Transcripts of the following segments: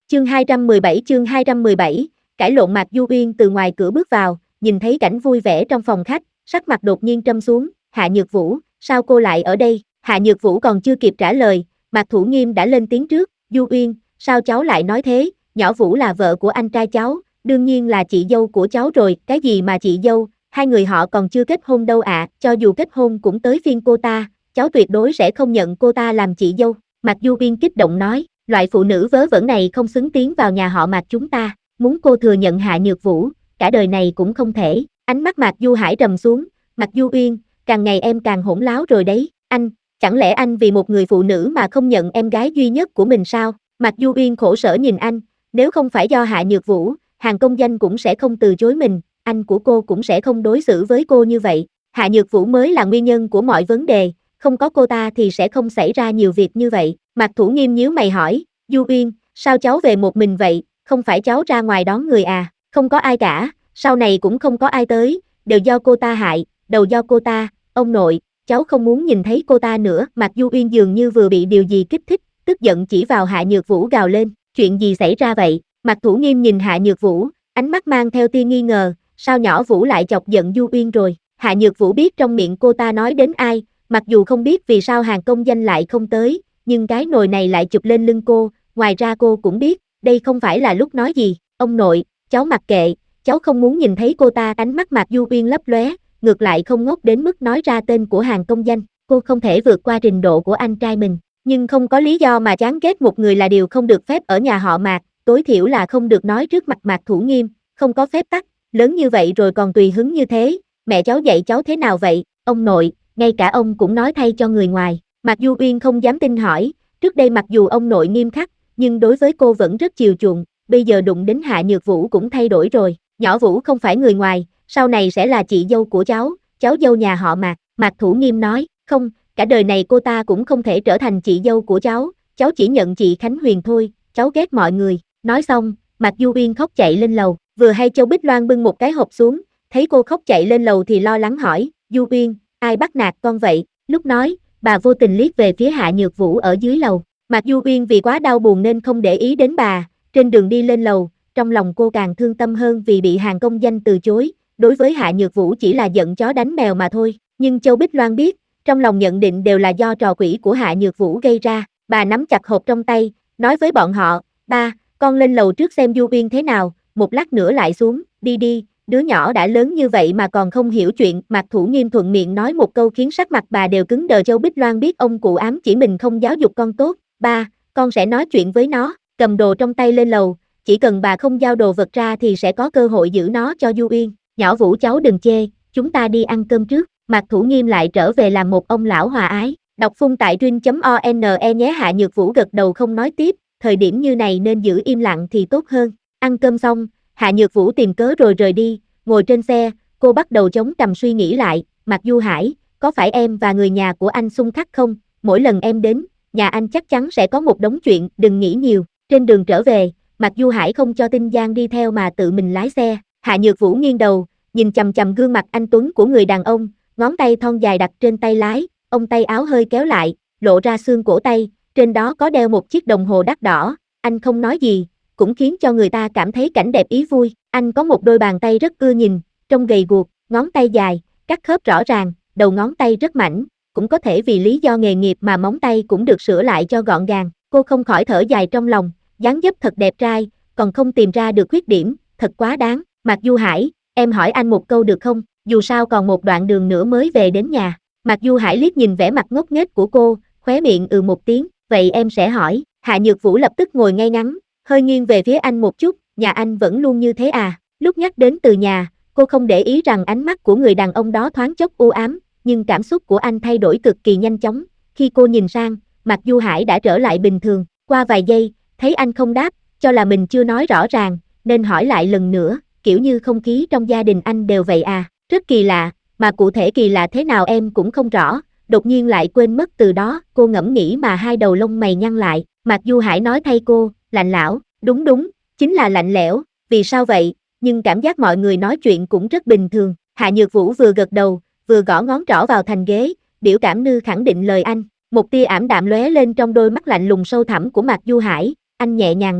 Chương 217, cãi lộn. Mạc Du Uyên từ ngoài cửa bước vào, nhìn thấy cảnh vui vẻ trong phòng khách, sắc mặt đột nhiên trầm xuống. Hạ Nhược Vũ, sao cô lại ở đây? Hạ Nhược Vũ còn chưa kịp trả lời, Mạc Thủ Nghiêm đã lên tiếng trước. Du Uyên, sao cháu lại nói thế? Nhỏ Vũ là vợ của anh trai cháu, đương nhiên là chị dâu của cháu rồi. Cái gì mà chị dâu, hai người họ còn chưa kết hôn đâu ạ. Cho dù kết hôn cũng tới phiên cô ta, cháu tuyệt đối sẽ không nhận cô ta làm chị dâu. Mạc Du Uyên kích động nói, loại phụ nữ vớ vẩn này không xứng tiến vào nhà họ Mạc chúng ta, muốn cô thừa nhận Hạ Nhược Vũ, cả đời này cũng không thể. Ánh mắt Mạc Du Hải trầm xuống, Mạc Du Uyên, càng ngày em càng hỗn láo rồi đấy, anh, chẳng lẽ anh vì một người phụ nữ mà không nhận em gái duy nhất của mình sao? Mạc Du Uyên khổ sở nhìn anh, nếu không phải do Hạ Nhược Vũ, Hàn Công Danh cũng sẽ không từ chối mình, anh của cô cũng sẽ không đối xử với cô như vậy. Hạ Nhược Vũ mới là nguyên nhân của mọi vấn đề, không có cô ta thì sẽ không xảy ra nhiều việc như vậy. Mạc Thủ Nghiêm nhíu mày hỏi, Du Uyên, sao cháu về một mình vậy, không phải cháu ra ngoài đón người à? Không có ai cả, sau này cũng không có ai tới, đều do cô ta hại, đầu do cô ta, ông nội, cháu không muốn nhìn thấy cô ta nữa. Mạc Du Uyên dường như vừa bị điều gì kích thích, tức giận chỉ vào Hạ Nhược Vũ gào lên, chuyện gì xảy ra vậy? Mạc Thủ Nghiêm nhìn Hạ Nhược Vũ, ánh mắt mang theo tia nghi ngờ, sao nhỏ Vũ lại chọc giận Du Uyên rồi? Hạ Nhược Vũ biết trong miệng cô ta nói đến ai, mặc dù không biết vì sao Hàn Công Danh lại không tới, nhưng cái nồi này lại chụp lên lưng cô, ngoài ra cô cũng biết, đây không phải là lúc nói gì, ông nội, cháu mặc kệ, cháu không muốn nhìn thấy cô ta. Ánh mắt Mạc Du Uyên lấp lóe, ngược lại không ngốc đến mức nói ra tên của Hàn Công Danh, cô không thể vượt qua trình độ của anh trai mình, nhưng không có lý do mà chán ghét một người là điều không được phép ở nhà họ Mạc, tối thiểu là không được nói trước mặt Mạc Thủ Nghiêm, không có phép tắc, lớn như vậy rồi còn tùy hứng như thế, mẹ cháu dạy cháu thế nào vậy, ông nội, ngay cả ông cũng nói thay cho người ngoài. Mạc Du Uyên không dám tin hỏi, trước đây mặc dù ông nội nghiêm khắc, nhưng đối với cô vẫn rất chiều chuộng, bây giờ đụng đến Hạ Nhược Vũ cũng thay đổi rồi, nhỏ Vũ không phải người ngoài, sau này sẽ là chị dâu của cháu dâu nhà họ Mạc. Mạc Thủ Nghiêm nói, không, cả đời này cô ta cũng không thể trở thành chị dâu của cháu chỉ nhận chị Khánh Huyền thôi, cháu ghét mọi người. Nói xong, Mạc Du Uyên khóc chạy lên lầu, vừa hay Châu Bích Loan bưng một cái hộp xuống, thấy cô khóc chạy lên lầu thì lo lắng hỏi, Du Uyên, ai bắt nạt con vậy? Lúc nói, bà vô tình liếc về phía Hạ Nhược Vũ ở dưới lầu. Mạc Du Uyên vì quá đau buồn nên không để ý đến bà, trên đường đi lên lầu, trong lòng cô càng thương tâm hơn vì bị Hàn Công Danh từ chối, đối với Hạ Nhược Vũ chỉ là giận chó đánh mèo mà thôi, nhưng Châu Bích Loan biết, trong lòng nhận định đều là do trò quỷ của Hạ Nhược Vũ gây ra, bà nắm chặt hộp trong tay, nói với bọn họ, ba, con lên lầu trước xem Du Uyên thế nào, một lát nữa lại xuống, đi, đứa nhỏ đã lớn như vậy mà còn không hiểu chuyện. Mạc Thủ Nghiêm thuận miệng nói một câu khiến sắc mặt bà đều cứng đờ. Châu Bích Loan biết ông cụ ám chỉ mình không giáo dục con tốt, ba, con sẽ nói chuyện với nó, cầm đồ trong tay lên lầu, chỉ cần bà không giao đồ vật ra thì sẽ có cơ hội giữ nó cho Du Uyên. Nhỏ Vũ cháu đừng chê, chúng ta đi ăn cơm trước. Mạc Thủ Nghiêm lại trở về làm một ông lão hòa ái. Đọc phun tại truyện.one nhé. Hạ Nhược Vũ gật đầu không nói tiếp, thời điểm như này nên giữ im lặng thì tốt hơn. Ăn cơm xong, Hạ Nhược Vũ tìm cớ rồi rời đi, ngồi trên xe, cô bắt đầu chống cằm suy nghĩ lại, Mạc Du Hải, có phải em và người nhà của anh xung khắc không? Mỗi lần em đến, nhà anh chắc chắn sẽ có một đống chuyện, đừng nghĩ nhiều. Trên đường trở về, Mạc Du Hải không cho Tinh Giang đi theo mà tự mình lái xe. Hạ Nhược Vũ nghiêng đầu, nhìn chằm chằm gương mặt anh tuấn của người đàn ông, ngón tay thon dài đặt trên tay lái, ông tay áo hơi kéo lại, lộ ra xương cổ tay, trên đó có đeo một chiếc đồng hồ đắt đỏ, anh không nói gì, cũng khiến cho người ta cảm thấy cảnh đẹp ý vui. Anh có một đôi bàn tay rất ưa nhìn, trông gầy guộc, ngón tay dài, các khớp rõ ràng, đầu ngón tay rất mảnh, cũng có thể vì lý do nghề nghiệp mà móng tay cũng được sửa lại cho gọn gàng. Cô không khỏi thở dài trong lòng, dáng dấp thật đẹp trai, còn không tìm ra được khuyết điểm, thật quá đáng. Mạc Du Hải, em hỏi anh một câu được không, dù sao còn một đoạn đường nữa mới về đến nhà. Mạc Du Hải liếc nhìn vẻ mặt ngốc nghếch của cô, khóe miệng một tiếng, vậy em sẽ hỏi. Hạ Nhược Vũ lập tức ngồi ngay ngắn, hơi nghiêng về phía anh một chút, nhà anh vẫn luôn như thế à? Lúc nhắc đến từ nhà, cô không để ý rằng ánh mắt của người đàn ông đó thoáng chốc u ám, nhưng cảm xúc của anh thay đổi cực kỳ nhanh chóng. Khi cô nhìn sang, Mạc Du Hải đã trở lại bình thường, qua vài giây, thấy anh không đáp, cho là mình chưa nói rõ ràng, nên hỏi lại lần nữa, kiểu như không khí trong gia đình anh đều vậy à? Rất kỳ lạ, mà cụ thể kỳ lạ thế nào em cũng không rõ, đột nhiên lại quên mất từ đó. Cô ngẫm nghĩ mà hai đầu lông mày nhăn lại. Mạc Du Hải nói thay cô, lạnh lão, đúng, chính là lạnh lẽo, vì sao vậy, nhưng cảm giác mọi người nói chuyện cũng rất bình thường. Hạ Nhược Vũ vừa gật đầu, vừa gõ ngón trỏ vào thành ghế, biểu cảm như khẳng định lời anh. Một tia ảm đạm lóe lên trong đôi mắt lạnh lùng sâu thẳm của Mạc Du Hải, anh nhẹ nhàng nói,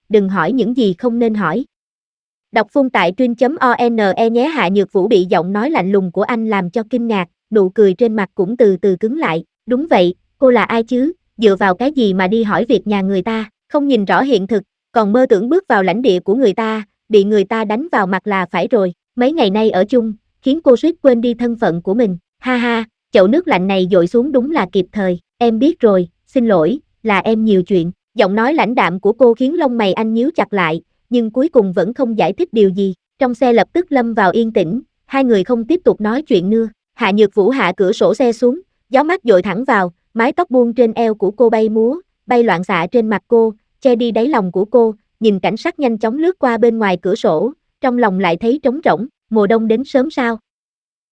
đừng hỏi những gì không nên hỏi. Đọc phun tại truyện.one nhé. Hạ Nhược Vũ bị giọng nói lạnh lùng của anh làm cho kinh ngạc, nụ cười trên mặt cũng từ từ cứng lại. Đúng vậy, cô là ai chứ, dựa vào cái gì mà đi hỏi việc nhà người ta, không nhìn rõ hiện thực, còn mơ tưởng bước vào lãnh địa của người ta, bị người ta đánh vào mặt là phải rồi. Mấy ngày nay ở chung, khiến cô suýt quên đi thân phận của mình. Ha ha, chậu nước lạnh này dội xuống đúng là kịp thời. Em biết rồi, xin lỗi, là em nhiều chuyện. Giọng nói lãnh đạm của cô khiến lông mày anh nhíu chặt lại, nhưng cuối cùng vẫn không giải thích điều gì. Trong xe lập tức lâm vào yên tĩnh, hai người không tiếp tục nói chuyện nữa. Hạ Nhược Vũ hạ cửa sổ xe xuống, gió mát dội thẳng vào, mái tóc buông trên eo của cô bay múa, bay loạn xạ trên mặt cô, che đi đáy lòng của cô. Nhìn cảnh sắc nhanh chóng lướt qua bên ngoài cửa sổ, trong lòng lại thấy trống rỗng. Mùa đông đến sớm sao?